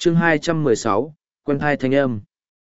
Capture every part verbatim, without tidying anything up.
chương hai trăm mười sáu, quen thai thanh âm.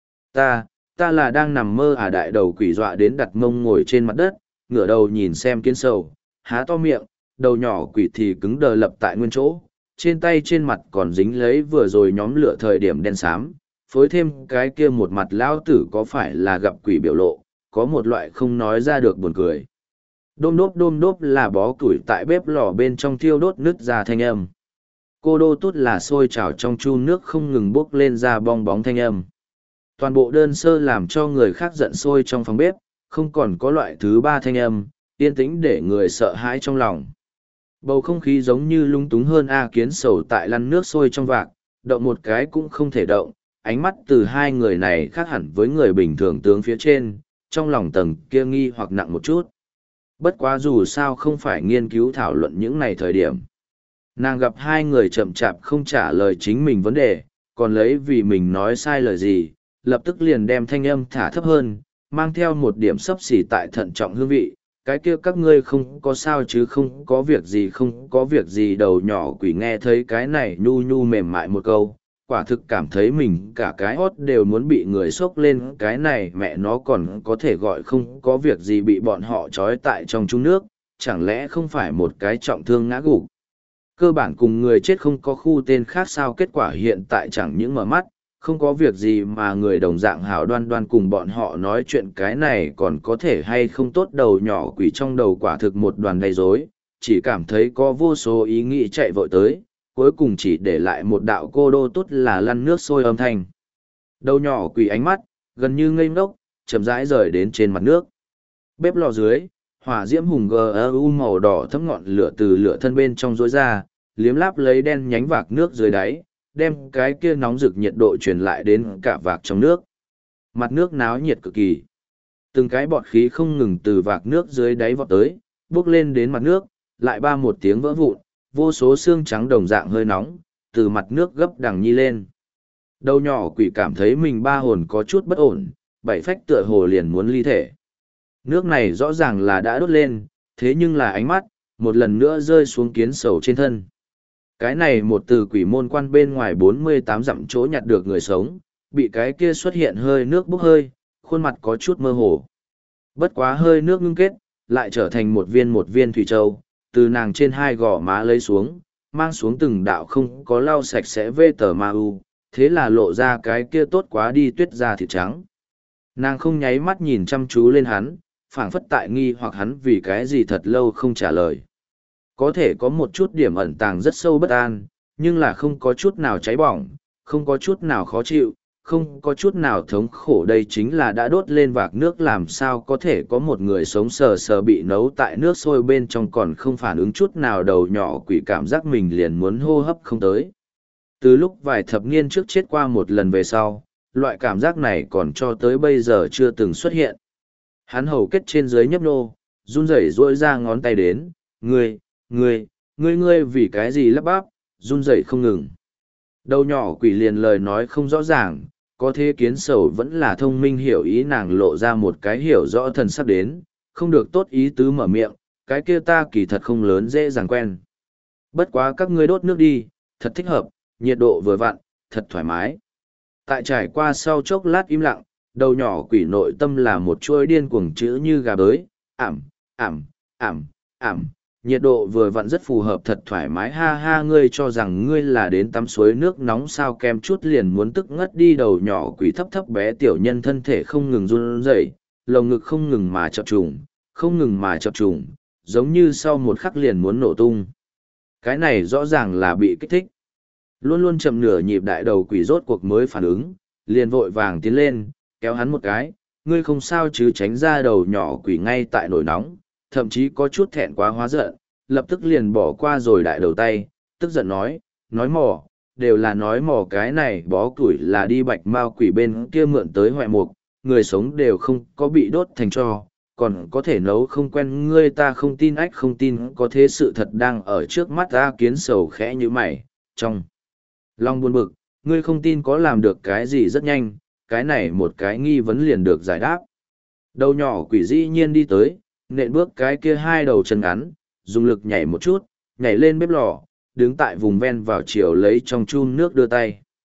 Ta, ta là đang nằm mơ à? Đại đầu quỷ dọa đến đặt mông ngồi trên mặt đất, ngửa đầu nhìn xem kiến sầu, há to miệng, đầu nhỏ quỷ thì cứng đờ lập tại nguyên chỗ, trên tay trên mặt còn dính lấy vừa rồi nhóm lửa thời điểm đen xám, phối thêm cái kia một mặt lão tử có phải là gặp quỷ biểu lộ, có một loại không nói ra được buồn cười. Đôm đốp đôm đốp là bó củi tại bếp lò bên trong thiêu đốt nứt ra thanh âm. Cô đô tút là sôi trào trong chu nước không ngừng bốc lên ra bong bóng thanh âm. Toàn bộ đơn sơ làm cho người khác giận sôi trong phòng bếp, không còn có loại thứ ba thanh âm, yên tĩnh để người sợ hãi trong lòng. Bầu không khí giống như lung túng hơn A Kiến Sầu tại lăn nước sôi trong vạc, động một cái cũng không thể động, ánh mắt từ hai người này khác hẳn với người bình thường tướng phía trên, trong lòng tầng kia nghi hoặc nặng một chút. Bất quá dù sao không phải nghiên cứu thảo luận những này thời điểm. Nàng gặp hai người chậm chạp không trả lời chính mình vấn đề, còn lấy vì mình nói sai lời gì, lập tức liền đem thanh âm thả thấp hơn, mang theo một điểm sấp xỉ tại thận trọng hương vị. Cái kia các ngươi không có sao chứ? Không có việc gì, không có việc gì. Đầu nhỏ quỷ nghe thấy cái này nhu nhu mềm mại một câu, quả thực cảm thấy mình cả cái hót đều muốn bị người xốc lên. Cái này mẹ nó còn có thể gọi không có việc gì, bị bọn họ trói tại trong chung nước, chẳng lẽ không phải một cái trọng thương ngã gục? Cơ bản cùng người chết không có khu tên khác sao? Kết quả hiện tại chẳng những mở mắt, không có việc gì mà người đồng dạng hảo đoan đoan cùng bọn họ nói chuyện, cái này còn có thể hay không tốt? Đầu nhỏ quỷ trong đầu quả thực một đoàn đầy rối, chỉ cảm thấy có vô số ý nghĩ chạy vội tới, cuối cùng chỉ để lại một đạo cô đô tốt là lăn nước sôi âm thanh. Đầu nhỏ quỷ ánh mắt, gần như ngây ngốc, chậm rãi rời đến trên mặt nước. Bếp lò dưới, hỏa diễm hùng gu màu đỏ thấm ngọn lửa từ lửa thân bên trong rối ra, liếm láp lấy đen nhánh vạc nước dưới đáy, đem cái kia nóng rực nhiệt độ truyền lại đến cả vạc trong nước. Mặt nước náo nhiệt cực kỳ. Từng cái bọt khí không ngừng từ vạc nước dưới đáy vọt tới, bốc lên đến mặt nước, lại ba một tiếng vỡ vụn, vô số xương trắng đồng dạng hơi nóng, từ mặt nước gấp đằng nhi lên. Đầu nhỏ quỷ cảm thấy mình ba hồn có chút bất ổn, bảy phách tựa hồ liền muốn ly thể. Nước này rõ ràng là đã đốt lên, thế nhưng là ánh mắt, một lần nữa rơi xuống Kiến Sầu trên thân. Cái này một từ quỷ môn quan bên ngoài bốn mươi tám dặm chỗ nhặt được người sống, bị cái kia xuất hiện hơi nước bốc hơi, khuôn mặt có chút mơ hồ. Bất quá hơi nước ngưng kết, lại trở thành một viên một viên thủy châu, từ nàng trên hai gò má lấy xuống, mang xuống từng đạo không có lau sạch sẽ vê tờ ma u, thế là lộ ra cái kia tốt quá đi tuyết da thịt trắng. Nàng không nháy mắt nhìn chăm chú lên hắn, phảng phất tại nghi hoặc hắn vì cái gì thật lâu không trả lời. Có thể có một chút điểm ẩn tàng rất sâu bất an, nhưng là không có chút nào cháy bỏng, không có chút nào khó chịu, không có chút nào thống khổ. Đây chính là đã đốt lên vạc nước, làm sao có thể có một người sống sờ sờ bị nấu tại nước sôi bên trong còn không phản ứng chút nào. Đầu nhỏ quỷ cảm giác mình liền muốn hô hấp không tới. Từ lúc vài thập niên trước chết qua một lần về sau, loại cảm giác này còn cho tới bây giờ chưa từng xuất hiện. Hắn hầu kết trên dưới nhấp nô, run rẩy rỗi ra ngón tay đến, ngươi, ngươi, ngươi ngươi vì cái gì lắp bắp, run rẩy không ngừng. Đầu nhỏ quỷ liền lời nói không rõ ràng, có thế Kiến Sầu vẫn là thông minh hiểu ý, nàng lộ ra một cái hiểu rõ thần sắp đến, không được tốt ý tứ mở miệng, cái kia ta kỳ thật không lớn dễ dàng quen. Bất quá các ngươi đốt nước đi, thật thích hợp, nhiệt độ vừa vặn, thật thoải mái. Tại trải qua sau chốc lát im lặng, đầu nhỏ quỷ nội tâm là một chuỗi điên cuồng chữ như gà bới, ảm, ảm, ảm, ảm, nhiệt độ vừa vặn rất phù hợp, thật thoải mái, ha ha. Ngươi cho rằng ngươi là đến tắm suối nước nóng sao? Kem chút liền muốn tức ngất đi. Đầu nhỏ quỷ thấp thấp bé tiểu nhân thân thể không ngừng run rẩy, lồng ngực không ngừng mà chập trùng, không ngừng mà chập trùng, giống như sau một khắc liền muốn nổ tung. Cái này rõ ràng là bị kích thích. Luôn luôn chậm nửa nhịp đại đầu quỷ rốt cuộc mới phản ứng, liền vội vàng tiến lên, kéo hắn một cái, ngươi không sao chứ? Tránh ra. Đầu nhỏ quỷ ngay tại nổi nóng, thậm chí có chút thẹn quá hóa giận, lập tức liền bỏ qua rồi đại đầu tay, tức giận nói, nói mò, đều là nói mò, cái này bó củi là đi bạch mao quỷ bên kia mượn tới hoại mục, người sống đều không có bị đốt thành tro, còn có thể nấu không quen. Ngươi ta không tin, ách không tin, có thế sự thật đang ở trước mắt ta. Kiến Sầu khẽ như mày, trong lòng buồn bực, ngươi không tin có làm được cái gì? Rất nhanh, cái này một cái nghi vấn liền được giải đáp. Đầu nhỏ quỷ dĩ nhiên đi tới, nện bước cái kia hai đầu chân ngắn, dùng lực nhảy một chút, nhảy lên bếp lò, đứng tại vùng ven vào chiều lấy trong chun nước đưa tay.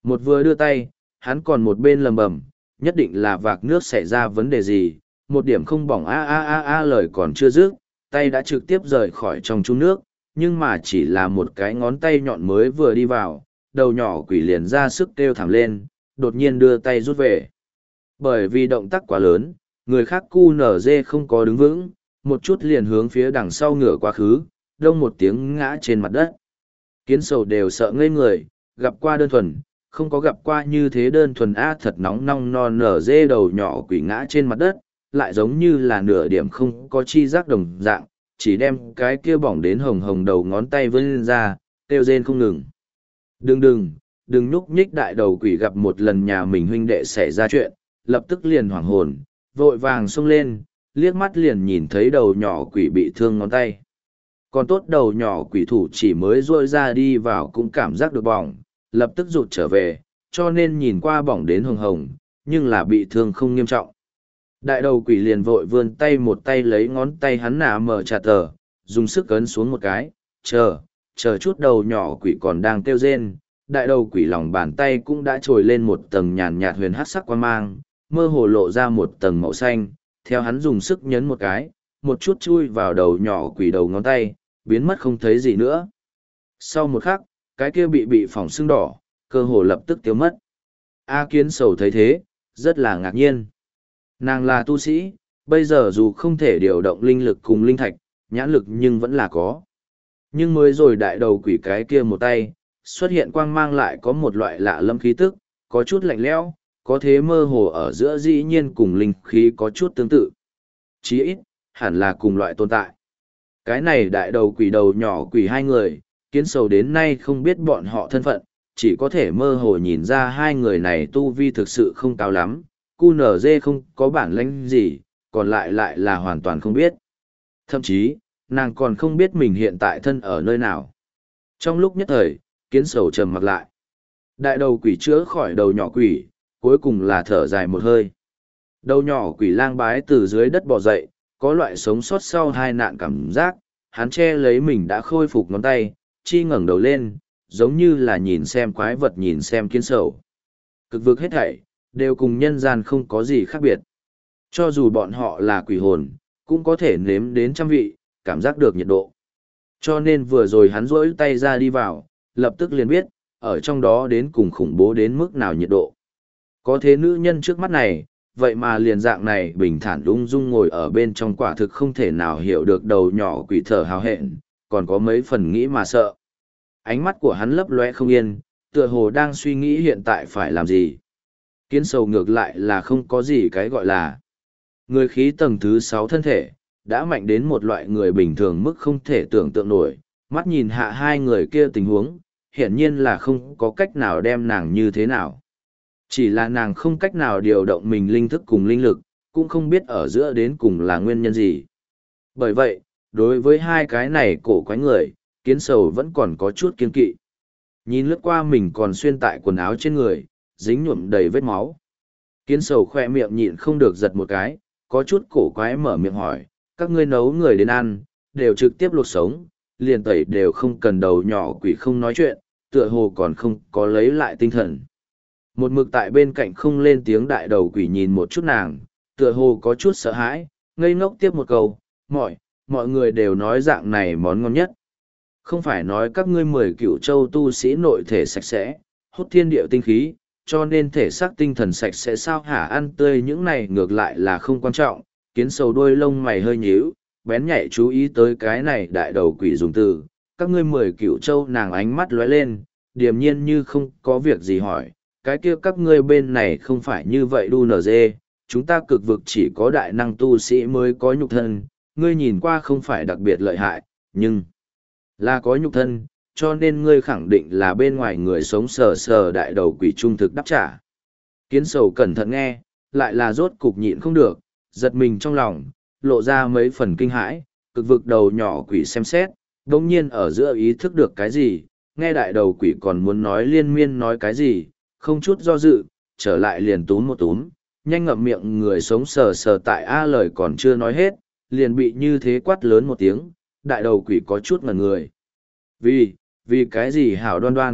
Một vừa đưa tay, hắn còn một bên lầm bầm, nhất định là vạc nước xảy ra vấn đề gì, một điểm không bỏng a a a a lời còn chưa dứt, tay đã trực tiếp rời khỏi trong chung nước, nhưng mà chỉ là một cái ngón tay nhọn mới vừa đi vào, đầu nhỏ quỷ liền ra sức kêu thảm lên, đột nhiên đưa tay rút về. Bởi vì động tác quá lớn, người khác cu nở dê không có đứng vững, một chút liền hướng phía đằng sau ngửa quá khứ, đông một tiếng ngã trên mặt đất. Kiến sầu đều sợ ngây người, gặp qua đơn thuần, không có gặp qua như thế đơn thuần a thật nóng nong non nở dê đầu nhỏ quỷ ngã trên mặt đất, lại giống như là nửa điểm không có chi giác đồng dạng, chỉ đem cái kia bỏng đến hồng hồng đầu ngón tay vươn lên ra, kêu rên không ngừng. Đừng đừng, đừng nhúc nhích đại đầu quỷ gặp một lần nhà mình huynh đệ xảy ra chuyện, lập tức liền hoảng hồn, vội vàng xông lên, liếc mắt liền nhìn thấy đầu nhỏ quỷ bị thương ngón tay. Còn tốt đầu nhỏ quỷ thủ chỉ mới rôi ra đi vào cũng cảm giác được bỏng, lập tức rụt trở về, cho nên nhìn qua bỏng đến hồng hồng, nhưng là bị thương không nghiêm trọng. Đại đầu quỷ liền vội vươn tay một tay lấy ngón tay hắn nả mở trà tờ, dùng sức ấn xuống một cái, chờ, chờ chút đầu nhỏ quỷ còn đang kêu rên. Đại đầu quỷ lòng bàn tay cũng đã trồi lên một tầng nhàn nhạt huyền hát sắc quan mang, mơ hồ lộ ra một tầng màu xanh, theo hắn dùng sức nhấn một cái, một chút chui vào đầu nhỏ quỷ đầu ngón tay, biến mất không thấy gì nữa. Sau một khắc, cái kia bị bị phỏng sưng đỏ, cơ hồ lập tức tiêu mất. A Kiến Sầu thấy thế, rất là ngạc nhiên. Nàng là tu sĩ, bây giờ dù không thể điều động linh lực cùng linh thạch, nhãn lực nhưng vẫn là có. Nhưng mới rồi đại đầu quỷ cái kia một tay, xuất hiện quang mang lại có một loại lạ lâm khí tức, có chút lạnh lẽo, có thế mơ hồ ở giữa dĩ nhiên cùng linh khí có chút tương tự. Chí ít, hẳn là cùng loại tồn tại. Cái này đại đầu quỷ đầu nhỏ quỷ hai người, Kiến Sầu đến nay không biết bọn họ thân phận, chỉ có thể mơ hồ nhìn ra hai người này tu vi thực sự không cao lắm, cu nở dê không có bản lĩnh gì, còn lại lại là hoàn toàn không biết. Thậm chí, nàng còn không biết mình hiện tại thân ở nơi nào. Trong lúc nhất thời, Kiến Sầu trầm mặc lại. Đại đầu quỷ chữa khỏi đầu nhỏ quỷ, cuối cùng là thở dài một hơi. Đầu nhỏ quỷ lang bái từ dưới đất bò dậy, có loại sống sót sau hai nạn cảm giác, hắn che lấy mình đã khôi phục ngón tay, chi ngẩng đầu lên, giống như là nhìn xem quái vật nhìn xem Kiến Sầu. Cực vực hết thảy, đều cùng nhân gian không có gì khác biệt. Cho dù bọn họ là quỷ hồn, cũng có thể nếm đến trăm vị, cảm giác được nhiệt độ. Cho nên vừa rồi hắn rỗi tay ra đi vào, lập tức liền biết, ở trong đó đến cùng khủng bố đến mức nào nhiệt độ. Có thế nữ nhân trước mắt này, vậy mà liền dạng này bình thản ung dung ngồi ở bên trong quả thực không thể nào hiểu được đầu nhỏ quỷ thở hào hẹn, còn có mấy phần nghĩ mà sợ. Ánh mắt của hắn lấp lóe không yên, tựa hồ đang suy nghĩ hiện tại phải làm gì. Kiến Sầu ngược lại là không có gì cái gọi là người khí tầng thứ sáu thân thể, đã mạnh đến một loại người bình thường mức không thể tưởng tượng nổi, mắt nhìn hạ hai người kia tình huống, hiển nhiên là không có cách nào đem nàng như thế nào. Chỉ là nàng không cách nào điều động mình linh thức cùng linh lực, cũng không biết ở giữa đến cùng là nguyên nhân gì. Bởi vậy, đối với hai cái này cổ quái người, Kiến Sầu vẫn còn có chút kiên kỵ. Nhìn lướt qua mình còn xuyên tại quần áo trên người, dính nhuộm đầy vết máu. Kiến Sầu khoe miệng nhịn không được giật một cái, có chút cổ quái mở miệng hỏi, các ngươi nấu người đến ăn, đều trực tiếp luộc sống, liền tẩy đều không cần đầu nhỏ quỷ không nói chuyện, tựa hồ còn không có lấy lại tinh thần. Một mực tại bên cạnh không lên tiếng đại đầu quỷ nhìn một chút nàng, tựa hồ có chút sợ hãi, ngây ngốc tiếp một câu, mọi, mọi người đều nói dạng này món ngon nhất. Không phải nói các ngươi mười cựu châu tu sĩ nội thể sạch sẽ, hút thiên địa tinh khí, cho nên thể xác tinh thần sạch sẽ sao hả ăn tươi những này ngược lại là không quan trọng. Kiến Sầu đôi lông mày hơi nhíu, bén nhạy chú ý tới cái này đại đầu quỷ dùng từ, các ngươi mười cựu châu nàng ánh mắt lóe lên, điềm nhiên như không có việc gì hỏi, cái kia các ngươi bên này không phải như vậy đu nở dê, chúng ta cực vực chỉ có đại năng tu sĩ mới có nhục thân, ngươi nhìn qua không phải đặc biệt lợi hại, nhưng là có nhục thân, cho nên ngươi khẳng định là bên ngoài người sống sờ sờ đại đầu quỷ trung thực đáp trả. Kiến Sầu cẩn thận nghe, lại là rốt cục nhịn không được, giật mình trong lòng, lộ ra mấy phần kinh hãi, cực vực đầu nhỏ quỷ xem xét, đồng nhiên ở giữa ý thức được cái gì, nghe đại đầu quỷ còn muốn nói liên miên nói cái gì, không chút do dự, trở lại liền túm một túm, nhanh ngậm miệng người sống sờ sờ tại A lời còn chưa nói hết, liền bị như thế quát lớn một tiếng, đại đầu quỷ có chút ngẩn người. Vì, vì cái gì hảo đoan đoan,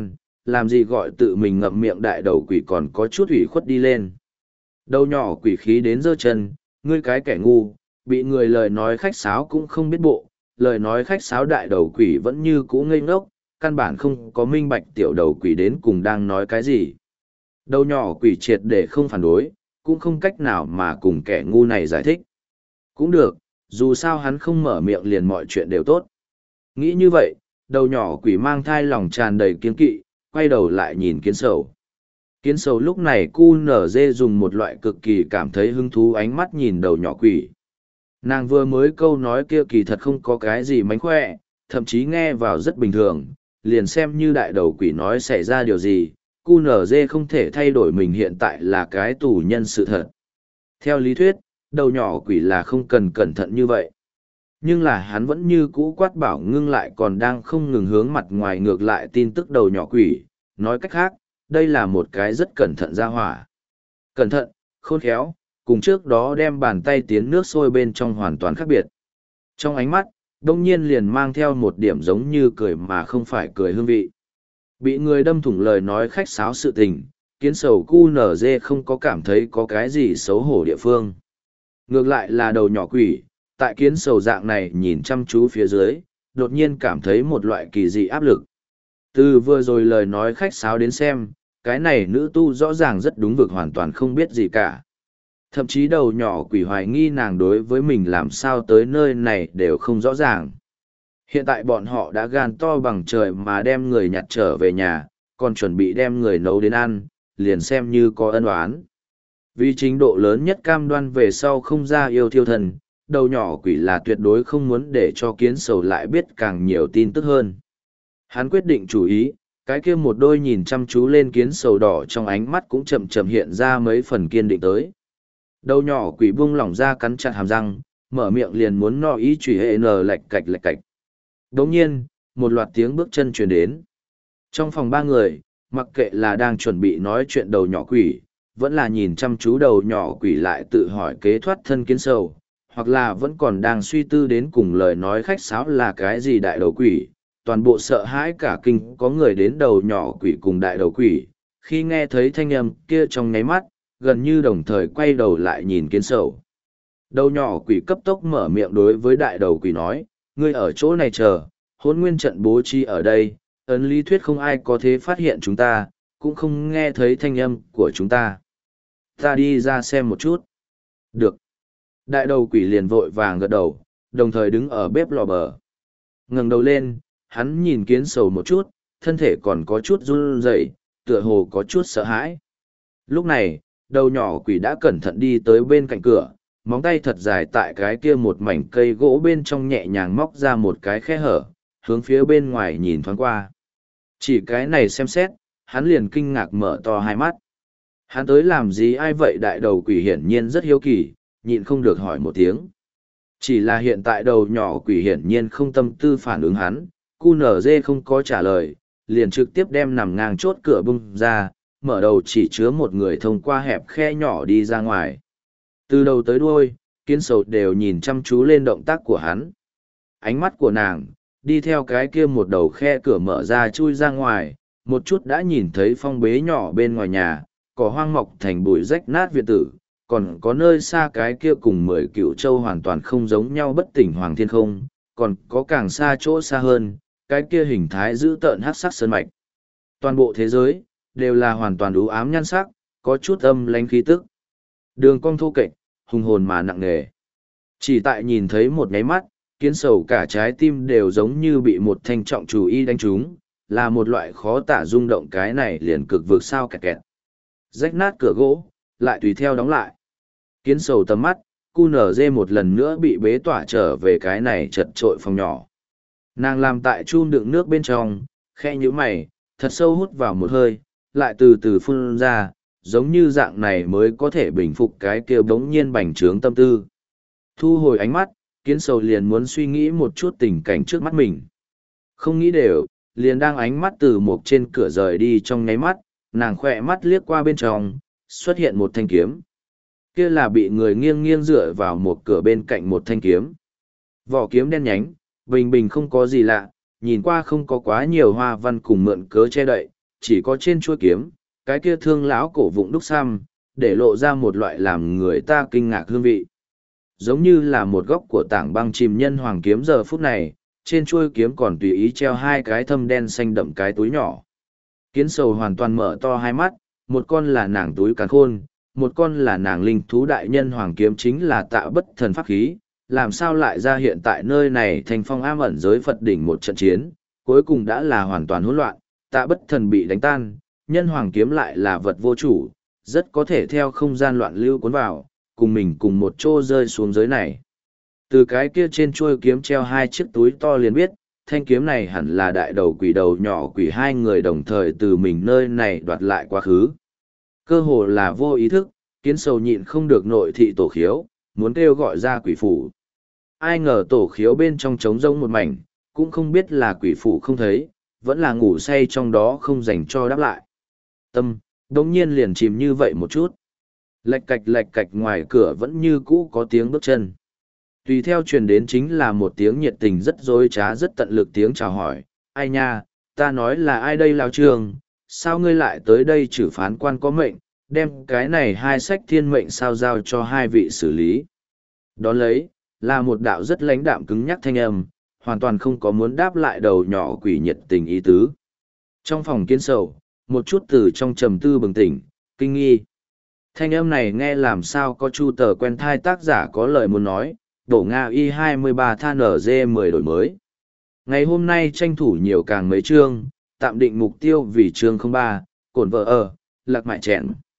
làm gì gọi tự mình ngậm miệng đại đầu quỷ còn có chút ủy khuất đi lên. Đầu nhỏ quỷ khí đến giơ chân, ngươi cái kẻ ngu, bị người lời nói khách sáo cũng không biết bộ, lời nói khách sáo đại đầu quỷ vẫn như cũ ngây ngốc, căn bản không có minh bạch tiểu đầu quỷ đến cùng đang nói cái gì. Đầu nhỏ quỷ triệt để không phản đối, cũng không cách nào mà cùng kẻ ngu này giải thích. Cũng được, dù sao hắn không mở miệng liền mọi chuyện đều tốt. Nghĩ như vậy, đầu nhỏ quỷ mang thai lòng tràn đầy kiên kỵ, quay đầu lại nhìn kiến sầu. Kiến sầu lúc này cu nở dê dùng một loại cực kỳ cảm thấy hứng thú ánh mắt nhìn đầu nhỏ quỷ. Nàng vừa mới câu nói kia kỳ thật không có cái gì mánh khỏe, thậm chí nghe vào rất bình thường, liền xem như đại đầu quỷ nói xảy ra điều gì, cu nở dê không thể thay đổi mình hiện tại là cái tù nhân sự thật. Theo lý thuyết, đầu nhỏ quỷ là không cần cẩn thận như vậy. Nhưng là hắn vẫn như cũ quát bảo ngưng lại còn đang không ngừng hướng mặt ngoài ngược lại tin tức đầu nhỏ quỷ, nói cách khác, đây là một cái rất cẩn thận ra hỏa. Cẩn thận, khôn khéo, cùng trước đó đem bàn tay tiến nước sôi bên trong hoàn toàn khác biệt. Trong ánh mắt, đông nhiên liền mang theo một điểm giống như cười mà không phải cười hương vị. Bị người đâm thủng lời nói khách sáo sự tình, kiến sầu cu nở dê không có cảm thấy có cái gì xấu hổ địa phương. Ngược lại là đầu nhỏ quỷ, tại kiến sầu dạng này nhìn chăm chú phía dưới, đột nhiên cảm thấy một loại kỳ dị áp lực. Từ vừa rồi lời nói khách sáo đến xem, cái này nữ tu rõ ràng rất đúng vực hoàn toàn không biết gì cả. Thậm chí đầu nhỏ quỷ hoài nghi nàng đối với mình làm sao tới nơi này đều không rõ ràng. Hiện tại bọn họ đã gan to bằng trời mà đem người nhặt trở về nhà, còn chuẩn bị đem người nấu đến ăn, liền xem như có ân oán. Vì trình độ lớn nhất cam đoan về sau không ra yêu thiêu thần, đầu nhỏ quỷ là tuyệt đối không muốn để cho kiến sầu lại biết càng nhiều tin tức hơn. Hắn quyết định chủ ý, cái kia một đôi nhìn chăm chú lên kiến sầu đỏ trong ánh mắt cũng chậm chậm hiện ra mấy phần kiên định tới. Đầu nhỏ quỷ buông lỏng ra cắn chặt hàm răng, mở miệng liền muốn no ý chửi hệ nờ lạch cạch lạch cạch. Đồng nhiên, một loạt tiếng bước chân truyền đến. Trong phòng ba người, mặc kệ là đang chuẩn bị nói chuyện đầu nhỏ quỷ, vẫn là nhìn chăm chú đầu nhỏ quỷ lại tự hỏi kế thoát thân kiến sầu, hoặc là vẫn còn đang suy tư đến cùng lời nói khách sáo là cái gì đại đầu quỷ, toàn bộ sợ hãi cả kinh có người đến đầu nhỏ quỷ cùng đại đầu quỷ, khi nghe thấy thanh âm kia trong nháy mắt, gần như đồng thời quay đầu lại nhìn kiến sầu. Đầu nhỏ quỷ cấp tốc mở miệng đối với đại đầu quỷ nói, ngươi ở chỗ này chờ, hôn nguyên trận bố trí ở đây, ấn lý thuyết không ai có thể phát hiện chúng ta, cũng không nghe thấy thanh âm của chúng ta. Ta đi ra xem một chút. Được. Đại đầu quỷ liền vội vàng gật đầu, đồng thời đứng ở bếp lò bờ. Ngẩng đầu lên, hắn nhìn kiến sầu một chút, thân thể còn có chút run rẩy, tựa hồ có chút sợ hãi. Lúc này, đầu nhỏ quỷ đã cẩn thận đi tới bên cạnh cửa, móng tay thật dài tại cái kia một mảnh cây gỗ bên trong nhẹ nhàng móc ra một cái khe hở, hướng phía bên ngoài nhìn thoáng qua. Chỉ cái này xem xét, hắn liền kinh ngạc mở to hai mắt. Hắn tới làm gì ai vậy đại đầu quỷ hiển nhiên rất hiếu kỳ, nhịn không được hỏi một tiếng. Chỉ là hiện tại đầu nhỏ quỷ hiển nhiên không tâm tư phản ứng hắn, cu nở dê không có trả lời, liền trực tiếp đem nằm ngang chốt cửa bung ra, mở đầu chỉ chứa một người thông qua hẹp khe nhỏ đi ra ngoài. Từ đầu tới đuôi, kiến sầu đều nhìn chăm chú lên động tác của hắn. Ánh mắt của nàng, đi theo cái kia một đầu khe cửa mở ra chui ra ngoài, một chút đã nhìn thấy phong bế nhỏ bên ngoài nhà, cỏ hoang mọc thành bụi rách nát viện tử, còn có nơi xa cái kia cùng mười cựu châu hoàn toàn không giống nhau bất tỉnh hoàng thiên không, còn có càng xa chỗ xa hơn, cái kia hình thái giữ tợn hắc sắc sơn mạch. Toàn bộ thế giới, đều là hoàn toàn u ám nhan sắc, có chút âm lánh khí tức. Đường cong thô kệch, hùng hồn mà nặng nề. Chỉ tại nhìn thấy một nháy mắt, kiến sầu cả trái tim đều giống như bị một thanh trọng chủ y đánh trúng, là một loại khó tả rung động cái này liền cực vực sao kẹt kẹt. Rách nát cửa gỗ, lại tùy theo đóng lại. Kiến sầu tầm mắt, cu nở dê một lần nữa bị bế tỏa trở về cái này chật trội phòng nhỏ. Nàng làm tại chum đựng nước bên trong, khẽ nhíu mày, thật sâu hút vào một hơi, lại từ từ phun ra, giống như dạng này mới có thể bình phục cái kia bỗng nhiên bành trướng tâm tư. Thu hồi ánh mắt, kiến sầu liền muốn suy nghĩ một chút tình cảnh trước mắt mình. Không nghĩ đều, liền đang ánh mắt từ một trên cửa rời đi trong nháy mắt, nàng khỏe mắt liếc qua bên trong, xuất hiện một thanh kiếm. Kia là bị người nghiêng nghiêng dựa vào một cửa bên cạnh một thanh kiếm. Vỏ kiếm đen nhánh, bình bình không có gì lạ, nhìn qua không có quá nhiều hoa văn cùng mượn cớ che đậy, chỉ có trên chuôi kiếm, cái kia thương lão cổ vụng đúc xăm, để lộ ra một loại làm người ta kinh ngạc hương vị. Giống như là một góc của tảng băng chìm nhân hoàng kiếm giờ phút này, trên chuôi kiếm còn tùy ý treo hai cái thâm đen xanh đậm cái túi nhỏ. Kiến sầu hoàn toàn mở to hai mắt, một con là nàng túi càn khôn, một con là nàng linh thú đại nhân hoàng kiếm chính là tạ bất thần pháp khí, làm sao lại ra hiện tại nơi này thành phong am ẩn giới Phật đỉnh một trận chiến, cuối cùng đã là hoàn toàn hỗn loạn, tạ bất thần bị đánh tan, nhân hoàng kiếm lại là vật vô chủ, rất có thể theo không gian loạn lưu cuốn vào, cùng mình cùng một chỗ rơi xuống giới này. Từ cái kia trên chuôi kiếm treo hai chiếc túi to liền biết, thanh kiếm này hẳn là đại đầu quỷ đầu nhỏ quỷ hai người đồng thời từ mình nơi này đoạt lại quá khứ. Cơ hồ là vô ý thức, kiến sầu nhịn không được nội thị tổ khiếu, muốn kêu gọi ra quỷ phủ. Ai ngờ tổ khiếu bên trong trống rông một mảnh, cũng không biết là quỷ phủ không thấy, vẫn là ngủ say trong đó không dành cho đáp lại. Tâm, đống nhiên liền chìm như vậy một chút. Lạch cạch lạch cạch ngoài cửa vẫn như cũ có tiếng bước chân. Tùy theo truyền đến chính là một tiếng nhiệt tình rất dối trá rất tận lực tiếng chào hỏi. Ai nha, ta nói là ai đây lao trường, sao ngươi lại tới đây trừ phán quan có mệnh, đem cái này hai sách thiên mệnh sao giao cho hai vị xử lý. Đón lấy, là một đạo rất lãnh đạm cứng nhắc thanh âm, hoàn toàn không có muốn đáp lại đầu nhỏ quỷ nhiệt tình ý tứ. Trong phòng kiến sầu, một chút từ trong trầm tư bừng tỉnh, kinh nghi. Thanh âm này nghe làm sao có chu tờ quen thai tác giả có lời muốn nói, đổ Nga y hai mươi ba than ở dê mười đổi mới. Ngày hôm nay tranh thủ nhiều càng mấy chương, tạm định mục tiêu vì chương không ba, cổn vợ ở, lạc mại chẹn.